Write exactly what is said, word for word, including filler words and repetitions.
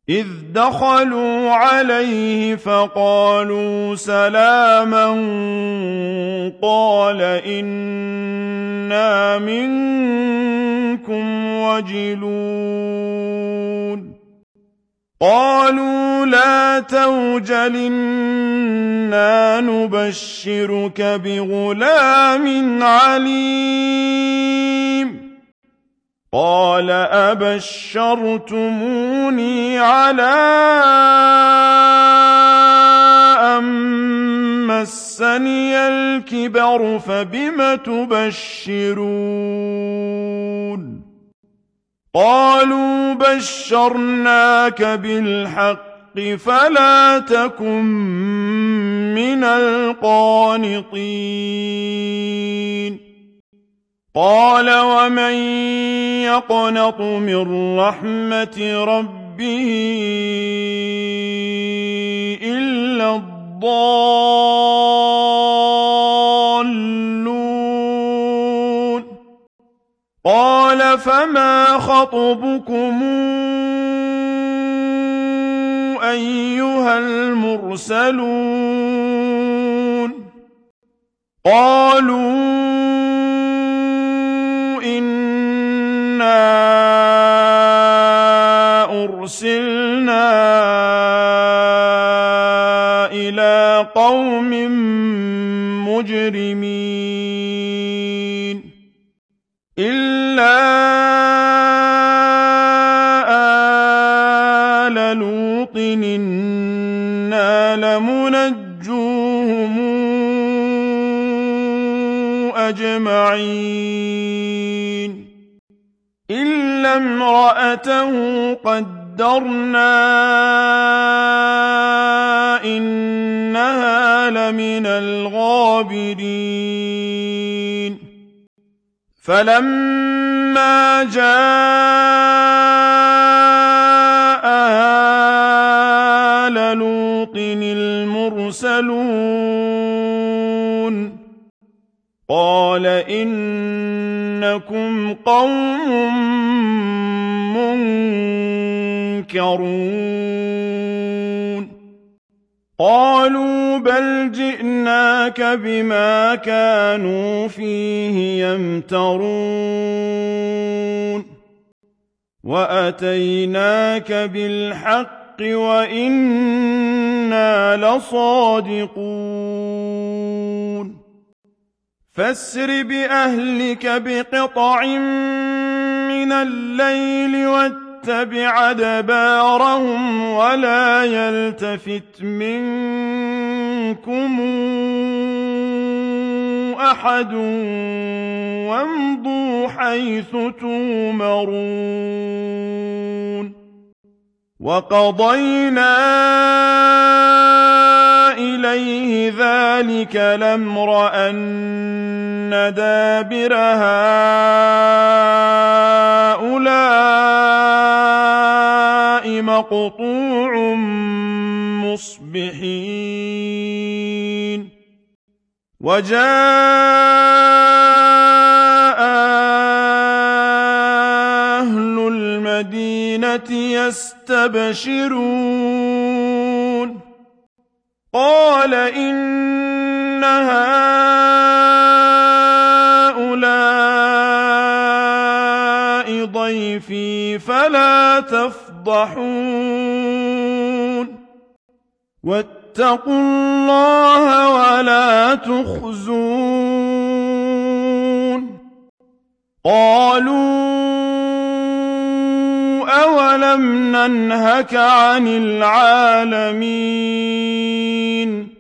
إذ دخلوا عليه فقالوا سلاما قال إنا منكم وجلون قالوا لا توجل إنا نبشرك بغلام عليم قال أبشرتموني على أن مسني الكبر فبم تبشرون قالوا بشرناك بالحق فلا تكن من القانطين قال ومن يقنط من رحمة ربه إلا الضالون قال فما خطبكم أيها المرسلون قالوا إنا أرسلنا إلى قوم مجرمين إلا آل لوط إنا لمنجوهم أجمعين إلا امرأته قدرنا إنها لمن الغابرين فلما جاء آل لوط المرسلون قال إنكم قوم منكرون قالوا بل جئناك بما كانوا فيه يمترون وأتيناك بالحق وإنا لصادقون فاسر بأهلك بقطع من الليل واتبع أدبارهم ولا يلتفت منكم أحد وامضوا حيث تؤمرون وقضينا إليه ذلك الأمر أن دابر هؤلاء مقطوع مصبحين وجاء أهل المدينة يستبشرون قال إن هؤلاء ضيفي فلا تفضحون واتقوا الله ولا تخزون قالوا أولم ننهك عن العالمين